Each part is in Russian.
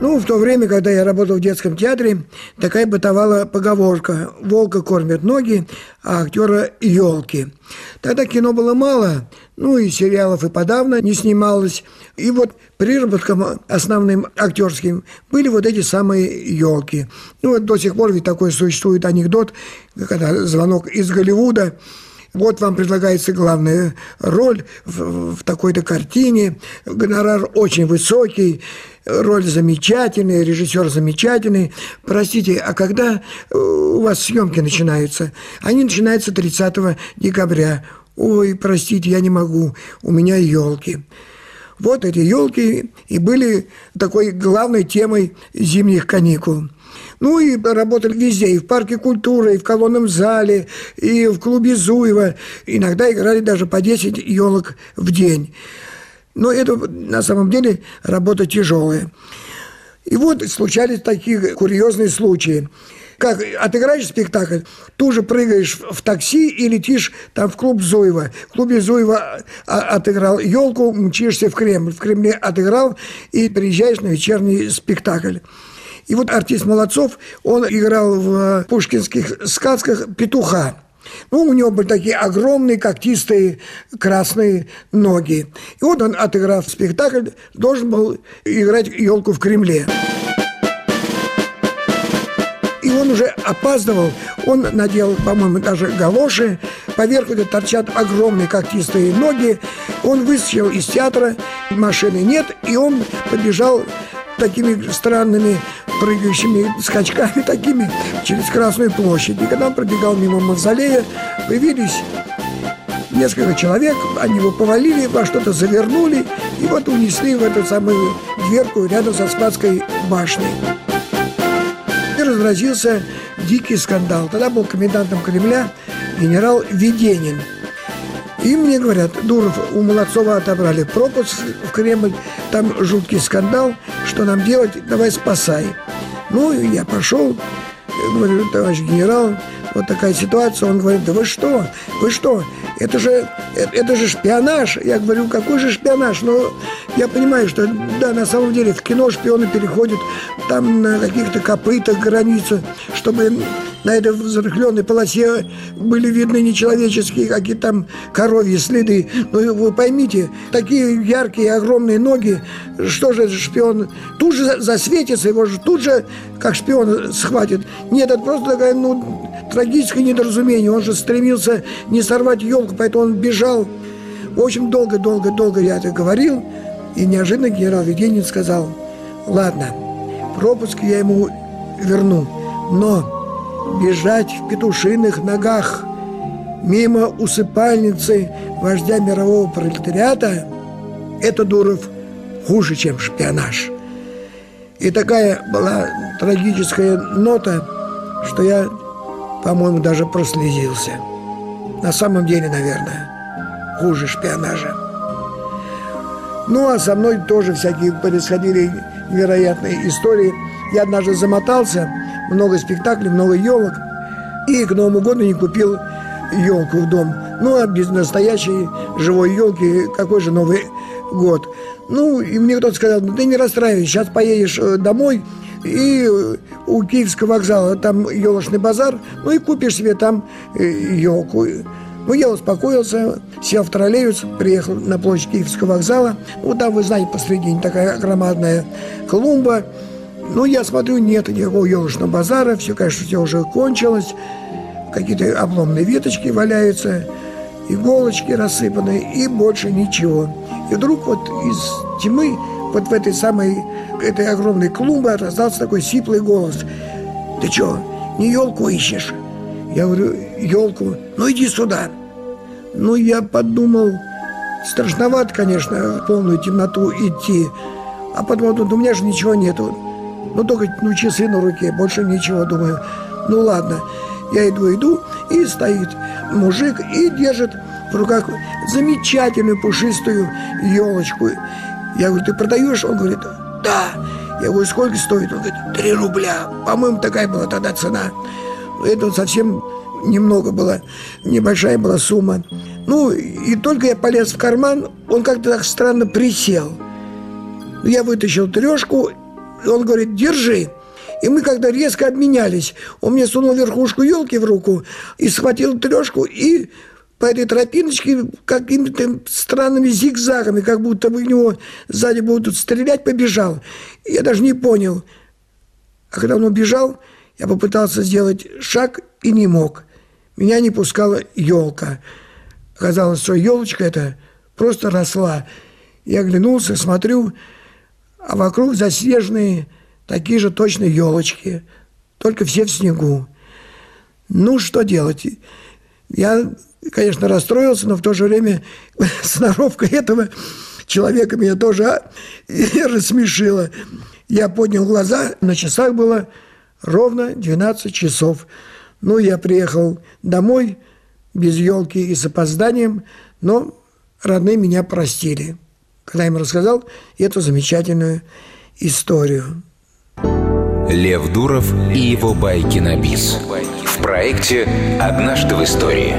Ну, в то время, когда я работал в детском театре, такая бытовала поговорка: «Волка кормят ноги, а актера – елки». Тогда кино было мало, ну и сериалов и подавно не снималось. И вот приработком основным актерским были вот эти самые елки. Ну вот до сих пор ведь такой существует анекдот, когда звонок из Голливуда: вот вам предлагается главная роль в такой-то картине, гонорар очень высокий, роль замечательная, режиссер замечательный. Простите, а когда у вас съемки начинаются? Они начинаются 30 декабря. Ой, простите, я не могу, у меня елки. Вот эти елки и были такой главной темой зимних каникул. Ну и работали везде, и в парке культуры, и в колонном зале, и в клубе Зуева. Иногда играли даже по 10 елок в день. Но это на самом деле работа тяжелая. И вот случались такие курьезные случаи. Как отыграешь спектакль, тут же прыгаешь в такси и летишь там в клуб Зуева. В клубе Зуева отыграл елку, мчишься в Кремль. В Кремле отыграл и приезжаешь на вечерний спектакль. И вот артист Молодцов, он играл в пушкинских сказках петуха. Ну, у него были такие огромные, когтистые, красные ноги. И вот он, отыграв спектакль, должен был играть елку в Кремле. И он уже опаздывал, он надел, по-моему, даже галоши, поверх этого торчат огромные когтистые ноги. Он выскочил из театра, машины нет, и он побежал такими странными прыгающими скачками такими через Красную площадь. И когда он пробегал мимо мавзолея, появились несколько человек, они его повалили, во что-то завернули и вот унесли в эту самую дверку рядом со Спасской башней. И разразился дикий скандал. Тогда был комендантом Кремля генерал Веденин. И мне говорят: Дуров, у Молодцова отобрали пропуск в Кремль, там жуткий скандал, что нам делать, давай спасай. Ну, я пошел, говорю: товарищ генерал, вот такая ситуация. Он говорит: да вы что, это же шпионаж. Я говорю: какой же шпионаж? Но я понимаю, что да, на самом деле в кино шпионы переходят там на каких-то копытах границу, чтобы на этой взрыхленной полосе были видны нечеловеческие какие-то там коровьи следы. Но вы поймите, такие яркие, огромные ноги, что же шпион тут же засветится, его же тут же, как шпион, схватит. Нет, это просто такое, трагическое недоразумение. Он же стремился не сорвать елку, поэтому он бежал. В общем, долго я это говорил, и неожиданно генерал Веденин сказал: ладно, пропуск я ему верну, но бежать в петушиных ногах мимо усыпальницы вождя мирового пролетариата – это, Дуров, хуже, чем шпионаж. И такая была трагическая нота, что я, по-моему, даже прослезился. На самом деле, наверное, хуже шпионажа. Ну, а со мной тоже всякие происходили невероятные истории. Я однажды замотался, много спектаклей, много елок, и к Новому году не купил елку в дом. Ну, а без настоящей живой елки какой же Новый год? Ну, и мне кто-то сказал: ты не расстраивайся, сейчас поедешь домой, и у Киевского вокзала там елочный базар, ну и купишь себе там елку. Ну, я успокоился, сел в троллейбус, приехал на площадь Киевского вокзала. Ну, там, вы знаете, посредине такая громадная клумба. Ну, я смотрю, нет никакого елочного базара, все, конечно, все уже кончилось. Какие-то обломные веточки валяются, иголочки рассыпаны, и больше ничего. И вдруг вот из тьмы, вот в этой огромной клумбе раздался такой сиплый голос: ты что, не елку ищешь? Я говорю: елку. Ну, иди сюда. Ну, я подумал, страшновато, конечно, в полную темноту идти. А потом, у меня же ничего нету. Ну, только часы на руке, больше ничего. Думаю, ну ладно. Я иду, и стоит мужик и держит в руках замечательную пушистую елочку. Я говорю: ты продаешь? Он говорит: да. Я говорю: сколько стоит? Он говорит: 3 рубля. По-моему, такая была тогда цена. Это совсем немного было, небольшая была сумма. Ну, и только я полез в карман, он как-то так странно присел. Я вытащил 3, И он говорит: держи. И мы когда резко обменялись, он мне сунул верхушку елки в руку и схватил трешку, и по этой тропиночке какими-то странными зигзагами, как будто бы в него сзади будут стрелять, побежал. Я даже не понял. А когда он убежал, я попытался сделать шаг и не мог. Меня не пускала елка. Оказалось, что елочка эта просто росла. Я оглянулся, смотрю, а вокруг заснеженные такие же точно елочки, только все в снегу. Ну, что делать? Я, конечно, расстроился, но в то же время сноровка этого человека меня тоже рассмешила. Я поднял глаза, на часах было ровно 12 часов. Ну, я приехал домой без елки и с опозданием, но родные меня простили, когда я им рассказал эту замечательную историю. Лев Дуров и его байки на бис. В проекте «Однажды в истории».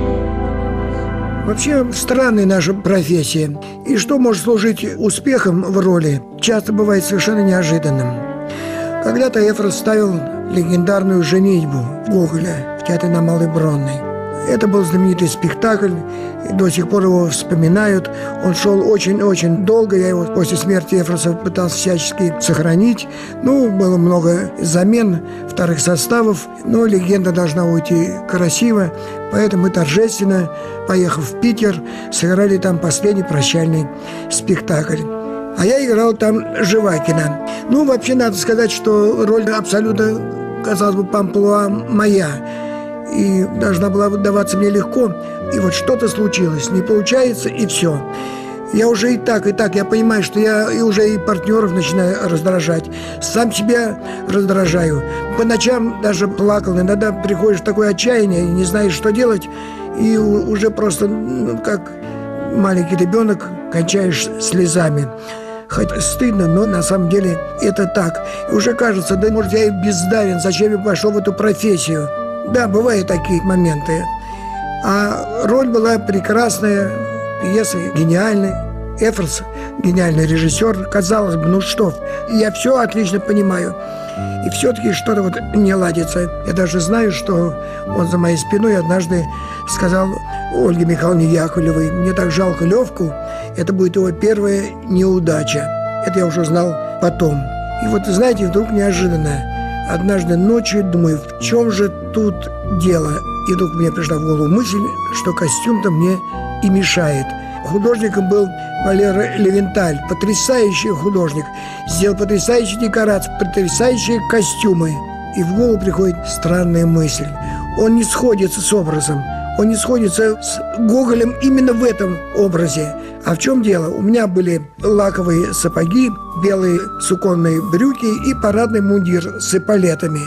Вообще, странная наша профессия. И что может служить успехом в роли, часто бывает совершенно неожиданным. Когда-то Эфрос ставил легендарную «Женитьбу» Гоголя в театре на Малой Бронной. Это был знаменитый спектакль, и до сих пор его вспоминают. Он шел очень-очень долго, я его после смерти Эфроса пытался всячески сохранить. Ну, было много замен вторых составов, но легенда должна уйти красиво. Поэтому мы торжественно, поехав в Питер, сыграли там последний прощальный спектакль. А я играл там Живакина. Ну, вообще, надо сказать, что роль абсолютно, казалось бы, памплуа моя. И должна была выдаваться мне легко. И вот что-то случилось, не получается, и все. Я уже и так, я понимаю, что я и уже и партнеров начинаю раздражать. Сам себя раздражаю. По ночам даже плакал. Иногда приходишь в такое отчаяние, не знаешь, что делать. И уже просто, как маленький ребенок, кончаешь слезами. Хоть стыдно, но на самом деле это так. И уже кажется, да, может, я и бездарен, зачем я пошел в эту профессию. Да, бывают такие моменты. А роль была прекрасная, пьеса гениальная. Эфрос – гениальный режиссер. Казалось бы, ну что, я все отлично понимаю. И все-таки что-то вот не ладится. Я даже знаю, что он за моей спиной однажды сказал Ольге Михайловне Яковлевой: мне так жалко Левку, это будет его первая неудача. Это я уже знал потом. И вот, знаете, вдруг неожиданно, однажды ночью думаю, в чем же тут дело? И вдруг мне пришла в голову мысль, что костюм-то мне и мешает. Художником был Валера Левенталь, потрясающий художник. Сделал потрясающие декорации, потрясающие костюмы. И в голову приходит странная мысль. Он не сходится с образом. Он не сходится с Гоголем именно в этом образе. А в чем дело? У меня были лаковые сапоги, белые суконные брюки и парадный мундир с эполетами.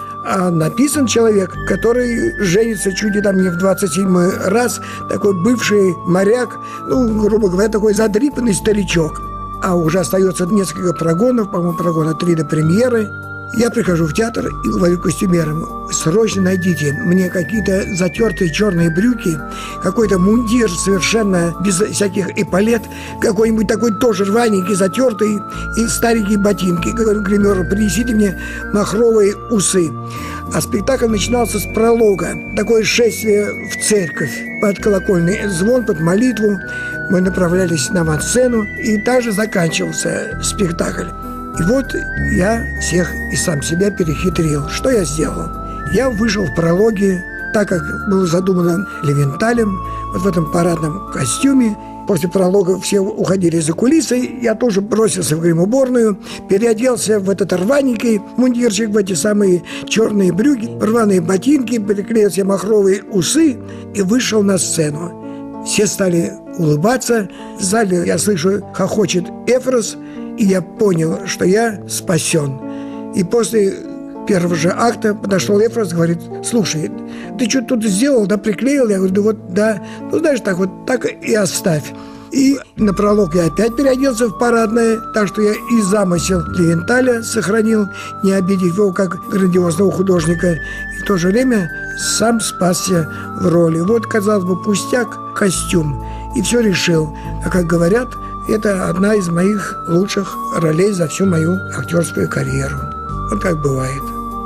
А написан человек, который женится чуть ли там не в 27-й раз, такой бывший моряк, ну, грубо говоря, такой задрипанный старичок. А уже остается несколько прогонов, по-моему, прогона 3 до премьеры. Я прихожу в театр и говорю костюмерам: срочно найдите мне какие-то затертые черные брюки, какой-то мундир совершенно без всяких эполет, какой-нибудь такой тоже рваненький, затертый, и старенькие ботинки. Говорю гримеру: принесите мне махровые усы. А спектакль начинался с пролога. Такое шествие в церковь. Под колокольный звон, под молитву мы направлялись на авансцену, и также заканчивался спектакль. И вот я всех и сам себя перехитрил. Что я сделал? Я вышел в прологе, так как было задумано Левенталем, вот в этом парадном костюме. После пролога все уходили за кулисы. Я тоже бросился в гримуборную, переоделся в этот рваненький мундирчик, в эти самые черные брюки, рваные ботинки, приклеил себе махровые усы и вышел на сцену. Все стали улыбаться. В зале, я слышу, хохочет Эфрос. И я понял, что я спасен. И после первого же акта подошел Эфрос, говорит: слушай, ты что тут сделал, да, приклеил? Я говорю: да вот, да, ну знаешь, так вот, так и оставь. И на пролог я опять переоделся в парадное, так что я и замысел Левенталя сохранил, не обидев его как грандиозного художника, и в то же время сам спасся в роли. Вот, казалось бы, пустяк, костюм, и все решил. А как говорят, Это одна из моих лучших ролей за всю мою актерскую карьеру. Вот как бывает.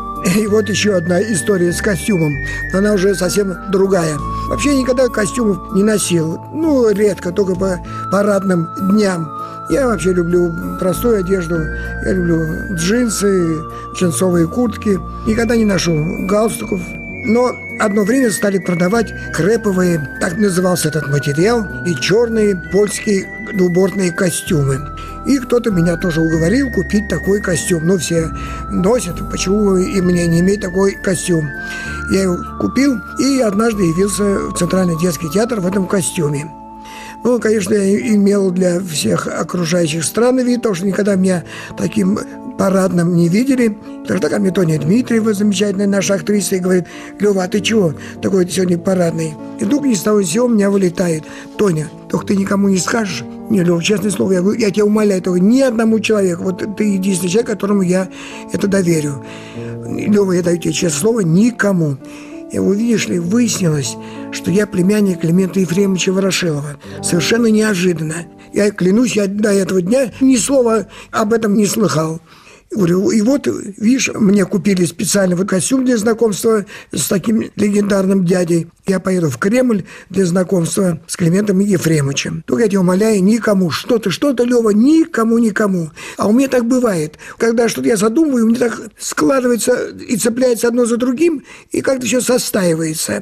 И вот еще одна история с костюмом. Но она уже совсем другая. Вообще я никогда костюмов не носил. Ну, редко, только по парадным дням. Я вообще люблю простую одежду. Я люблю джинсы, джинсовые куртки. Никогда не ношу галстуков. Но одно время стали продавать креповые, так назывался этот материал, и черные польские двубортные костюмы. И кто-то меня тоже уговорил купить такой костюм. Ну, все носят, почему и мне не иметь такой костюм? Я его купил и однажды явился в Центральный детский театр в этом костюме. Ну, конечно, я имел для всех окружающих странный вид, потому что никогда меня таким парадным не видели. Тогда ко мне Тоня Дмитриева, замечательная наша актриса, и говорит: Лёва, а ты чего такой сегодня парадный? И вдруг ни с того ни с сего у меня вылетает: Тоня, только ты никому не скажешь? Не, Лёва, честное слово, я говорю, я тебя умоляю, только ни одному человеку. Вот ты единственный человек, которому я это доверю. Лёва, я даю тебе честное слово, никому. И вот, видишь ли, выяснилось, что я племянник Климента Ефремовича Ворошилова. Совершенно неожиданно. Я клянусь, я до этого дня ни слова об этом не слыхал. Говорю, и вот, видишь, мне купили специальный костюм для знакомства с таким легендарным дядей. Я поеду в Кремль для знакомства с Климентом Ефремовичем. Только я тебя умоляю, никому. Что-то, Лёва, никому. А у меня так бывает. Когда что-то я задумываю, у меня так складывается и цепляется одно за другим, и как-то все состаивается.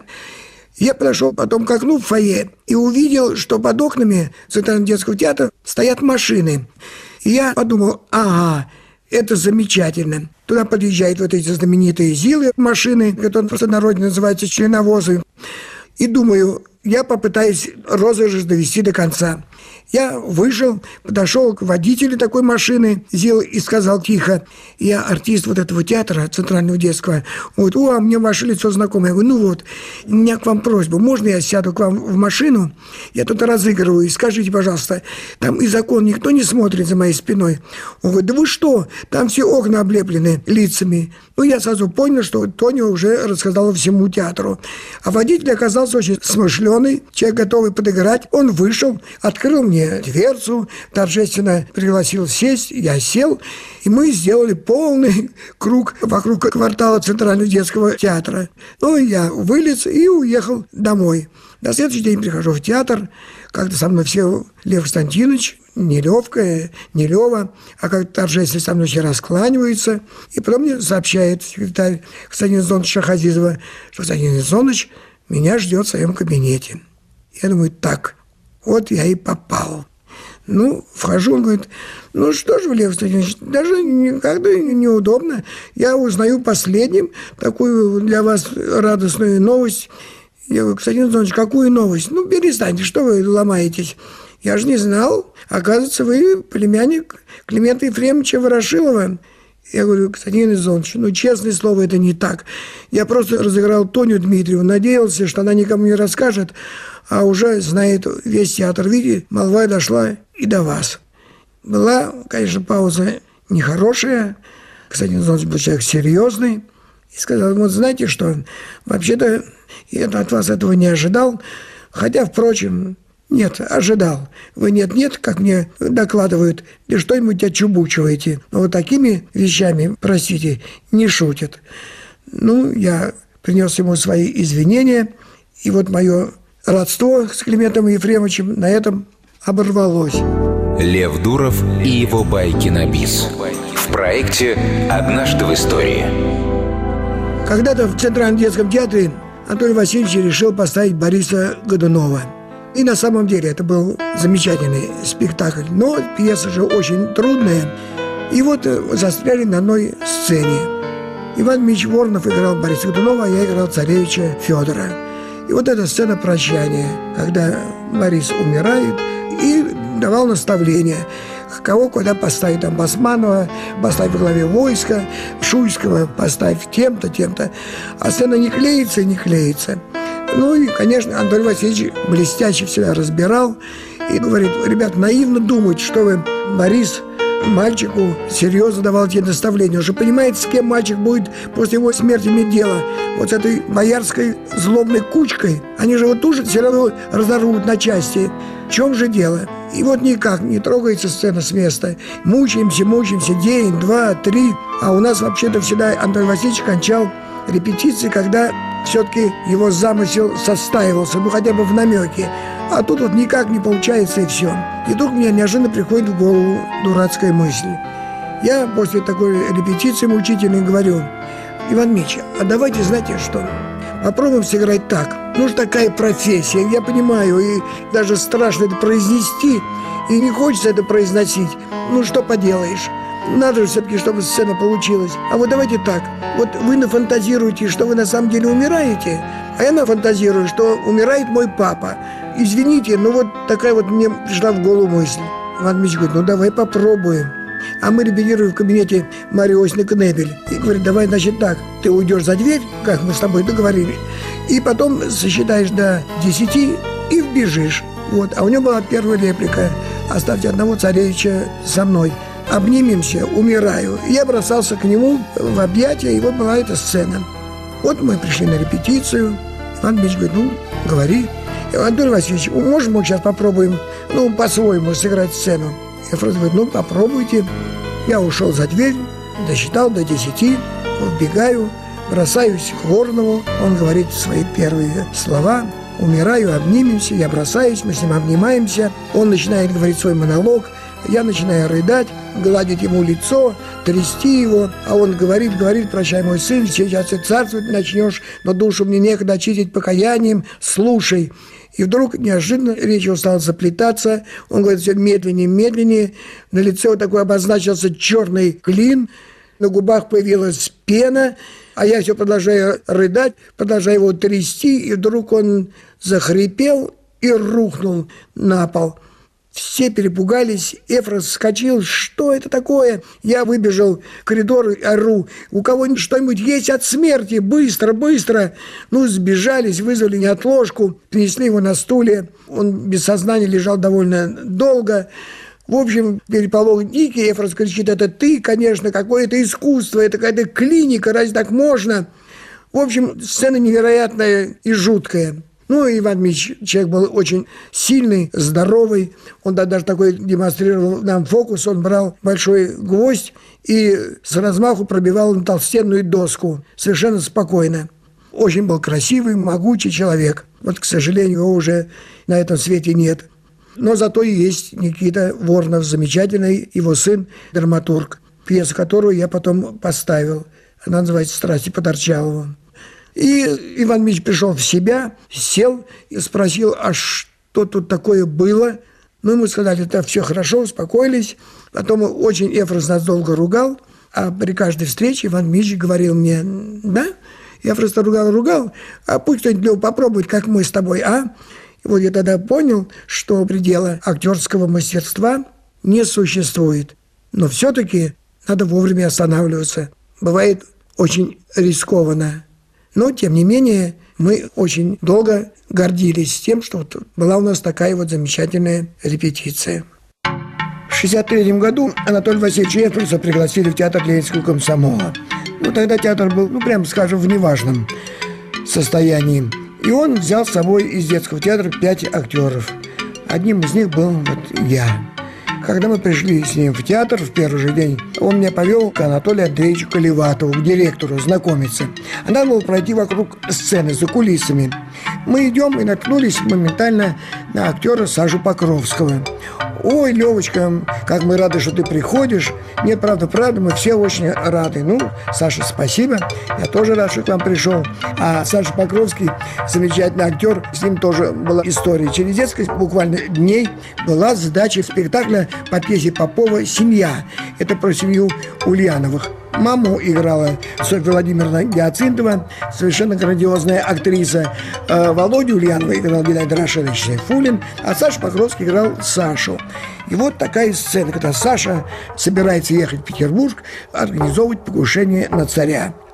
Я подошел потом к окну в фойе и увидел, что под окнами Центрального детского театра стоят машины. И я подумал, ага, это замечательно. Туда подъезжают вот эти знаменитые ЗИЛы, машины, которые в простонародье называются членовозы. И думаю, я попытаюсь розыгрыш довести до конца. Я вышел, подошел к водителю такой машины ЗИЛ и сказал тихо: я артист вот этого театра Центрального детского. Он говорит: а мне ваше лицо знакомое. Я говорю: ну вот, у меня к вам просьба, можно я сяду к вам в машину? Я тут разыгрываю, и скажите, пожалуйста, там из окон никто не смотрит за моей спиной? Он говорит: да вы что, там все окна облеплены лицами. Ну, я сразу понял, что Тоня уже рассказала всему театру. А водитель оказался очень смышленый, человек, готовый подыграть. Он вышел, открыл мне дверцу, торжественно пригласил сесть, я сел, и мы сделали полный круг вокруг квартала Центрального детского театра. Ну, я вылез и уехал домой. На следующий день прихожу в театр, как-то со мной все Лев Константинович, не Левка, не Лева, а как-то торжественно со мной все раскланиваются. И потом мне сообщает секретарь Константина Зоновича Шахазизова, что Константин Зонович меня ждет в своем кабинете. Я думаю, так, вот я и попал. Ну, вхожу, он говорит: ну что же, Лев Константинович, даже никогда неудобно. Я узнаю последним такую для вас радостную новость. Я говорю: Константин Зонович, какую новость? Ну, перестаньте, что вы ломаетесь? Я же не знал. Оказывается, вы племянник Климента Ефремовича Ворошилова. Я говорю: Константин Зонович, ну, честное слово, это не так. Я просто разыграл Тоню Дмитриеву, надеялся, что она никому не расскажет, а уже знает весь театр. Видите, молва дошла и до вас. Была, конечно, пауза нехорошая. Константин Зонович был человек серьезный. И сказал: вот знаете что, вообще-то я от вас этого не ожидал. Хотя, впрочем, нет, ожидал. Вы нет-нет, как мне докладывают, и что-нибудь отчубучиваете. Но вот такими вещами, простите, не шутят. Ну, я принес ему свои извинения, и вот мое родство с Климентом Ефремовичем на этом оборвалось. Лев Дуров и его байки на бис. В проекте «Однажды в истории». Когда-то в Центральном детском театре Анатолий Васильевич решил поставить Бориса Годунова. И на самом деле это был замечательный спектакль. Но пьеса же очень трудная. И вот застряли на одной сцене. Иван Ильич Воронов играл Бориса Годунова, а я играл царевича Федора. И вот эта сцена прощания, когда Борис умирает и давал наставления, кого куда поставить, там, Басманова поставь во главе войска, Шуйского поставь тем-то, тем-то. А сцена не клеится. Ну и, конечно, Анатолий Васильевич блестяще всегда разбирал и говорит: ребят, наивно думать, что вы, Борис, мальчику серьезно давал те наставления. Он же понимает, с кем мальчик будет после его смерти иметь дело. Вот с этой боярской злобной кучкой. Они же его тоже все равно разорвут на части. В чем же дело? И вот никак не трогается сцена с места. Мучаемся, день, два, три. А у нас вообще-то всегда Анатолий Васильевич кончал репетиции, когда все-таки его замысел состаивался, ну хотя бы в намеке. А тут вот никак не получается, и все. И вдруг мне неожиданно приходит в голову дурацкая мысль. Я после такой репетиции мучительной говорю: Иван Ильич, а давайте, знаете что, попробуем сыграть так. Ну, же такая профессия, я понимаю, и даже страшно это произнести, и не хочется это произносить. Ну, что поделаешь. Надо же все-таки, чтобы сцена получилась. А вот давайте так. Вот вы нафантазируете, что вы на самом деле умираете, а я нафантазирую, что умирает мой папа. Извините, но вот такая вот мне пришла в голову мысль. Иван Ильич говорит: ну давай попробуем. А мы репетируем в кабинете Марии Иосифовны Кнебель. И говорит: давай, значит, так, ты уйдешь за дверь, как мы с тобой договорились, и потом сосчитаешь до 10 и вбежишь. Вот. А у него была первая реплика: оставьте одного царевича со мной. Обнимемся, умираю. И я бросался к нему в объятия, и вот была эта сцена. Вот мы пришли на репетицию. Иван Ильич говорит: ну, говори. Анатолий Васильевич, можем мы сейчас попробуем, ну, по-своему сыграть сцену? Эфрос говорит: ну, попробуйте. Я ушел за дверь, досчитал до 10, вбегаю, бросаюсь к Горнову. Он говорит свои первые слова: умираю, обнимемся. Я бросаюсь, мы с ним обнимаемся. Он начинает говорить свой монолог. Я начинаю рыдать, гладить ему лицо, трясти его, а он говорит: прощай, мой сын, сейчас ты царствовать начнешь, но душу мне некогда очистить покаянием, слушай. И вдруг неожиданно речь его стала заплетаться, он говорит все медленнее, на лице вот такой обозначился черный клин, на губах появилась пена, а я все продолжаю рыдать, продолжаю его трясти, и вдруг он захрипел и рухнул на пол. Все перепугались, Эфрос вскочил: что это такое? Я выбежал в коридор и ору: у кого-нибудь что-нибудь есть от смерти? Быстро! Ну, сбежались, вызвали неотложку, принесли его на стуле. Он без сознания лежал довольно долго. В общем, переполох дикий. Эфрос кричит: это ты, конечно, какое-то искусство, это какая-то клиника, разве так можно? В общем, сцена невероятная и жуткая. Ну, Иван Ильич человек был очень сильный, здоровый. Он даже такой демонстрировал нам фокус. Он брал большой гвоздь и с размаху пробивал на толстенную доску. Совершенно спокойно. Очень был красивый, могучий человек. Вот, к сожалению, его уже на этом свете нет. Но зато и есть Никита Воронов, замечательный, его сын, драматург, пьесу которую я потом поставил. Она называется «Страсти по Торчалову». И Иван Ильич пришел в себя, сел и спросил: а что тут такое было? Ну, ему сказали: это все хорошо, успокоились. Потом очень Эфрос нас долго ругал, а при каждой встрече Иван Ильич говорил мне: да, Эфрос ругал, а пусть кто-нибудь попробует, как мы с тобой, а? И вот я тогда понял, что предела актерского мастерства не существует. Но все-таки надо вовремя останавливаться. Бывает очень рискованно. Но, тем не менее, мы очень долго гордились тем, что вот была у нас такая вот замечательная репетиция. В 1963 году Анатолия Васильевича Эфроса пригласили в театр Ленинского комсомола. Ну, тогда театр был, прямо скажем, в неважном состоянии. И он взял с собой из детского театра 5 актеров. Одним из них был вот я. Когда мы пришли с ним в театр в первый же день, он меня повел к Анатолию Андреевичу Колеватову, к директору, знакомиться. А надо было пройти вокруг сцены, за кулисами. Мы идем и наткнулись моментально на актера Сашу Покровского. Ой, Левочка, как мы рады, что ты приходишь. Нет, правда, мы все очень рады. Ну, Саша, спасибо. Я тоже рад, что к вам пришел. А Саша Покровский, замечательный актер, с ним тоже была история. Через несколько буквально дней была задача спектакля по пьесе Попова «Семья». Это про семью Ульяновых. Маму играла Софья Владимировна Гиацинтова, совершенно грандиозная актриса. Володю Ульянова играл Геннадий Рашидович Сайфуллин, а Саша Покровский играл Сашу. И вот такая сцена, когда Саша собирается ехать в Петербург, организовывать покушение на царя.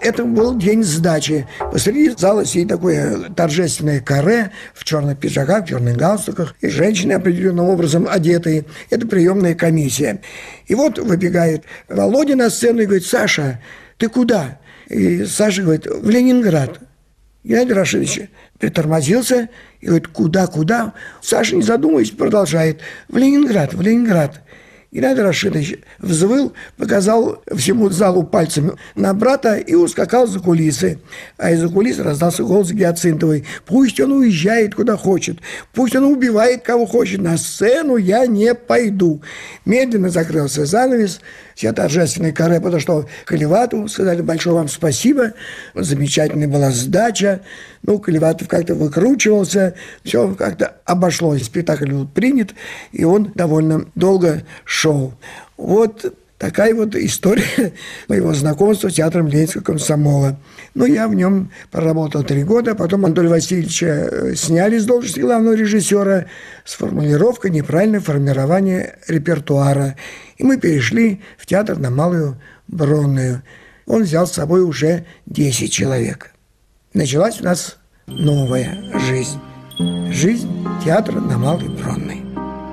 Это был день сдачи. Посреди зала сидит такое торжественное каре в черных пиджаках, в черных галстуках, и женщины определенным образом одетые. Это приемная комиссия. И вот выбегает Володя на сцену и говорит: «Саша, ты куда?» И Саша говорит: «В Ленинград». Геннадий Рашидович притормозился и говорит: «Куда?» Саша, не задумываясь, продолжает: «В Ленинград, в Ленинград». Геннадий Рашидович взвыл, показал всему залу пальцем на брата и ускакал за кулисы. А из-за кулис раздался голос Гиацинтовой: «Пусть он уезжает куда хочет, пусть он убивает кого хочет, на сцену я не пойду». Медленно закрылся занавес, вся торжественная каре подошла к Колеватову, сказали: «Большое вам спасибо, замечательная была сдача». Колеватов как-то выкручивался, все как-то обошлось. Спектакль был принят, и он довольно долго шел. Вот такая вот история моего знакомства с театром Ленинского комсомола. Я в нем проработал 3 года, потом Анатолия Васильевича сняли с должности главного режиссера с формулировкой «неправильное формирование репертуара». И мы перешли в театр на Малую Бронную. Он взял с собой уже 10 человек. Началась у нас новая жизнь. Жизнь театра на Малой Бронной.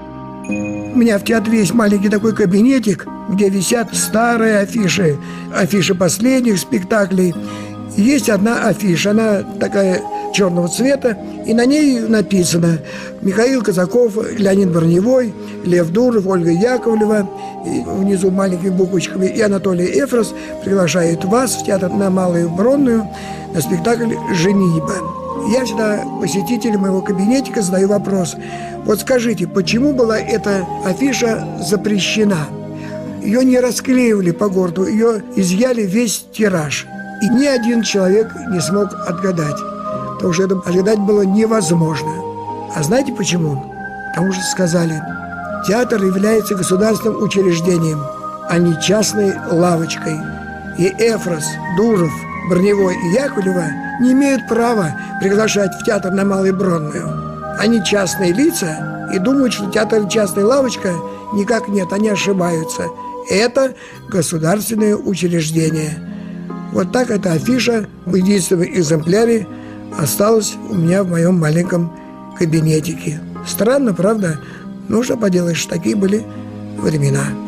У меня в театре есть маленький такой кабинетик, где висят старые афиши последних спектаклей. Есть одна афиша, она такая черного цвета, и на ней написано: Михаил Казаков, Леонид Броневой, Лев Дуров, Ольга Яковлева, и внизу маленькими буквочками, и Анатолий Эфрос приглашает вас в театр на Малую Бронную на спектакль «Женитьба». Я всегда посетителям моего кабинетика задаю вопрос: вот скажите, почему была эта афиша запрещена? Ее не расклеивали по городу, ее изъяли весь тираж. И ни один человек не смог отгадать, потому что это отгадать было невозможно. А знаете почему? Потому что сказали: театр является государственным учреждением, а не частной лавочкой. И Эфрос, Дуров, Броневой и Яковлева не имеют права приглашать в театр на Малую Бронную. Они частные лица и думают, что театр – частная лавочка. Никак нет, они ошибаются. Это государственное учреждение. Вот так эта афиша в единственном экземпляре осталась у меня в моем маленьком кабинетике. Странно, правда? Ну, что поделаешь, такие были времена.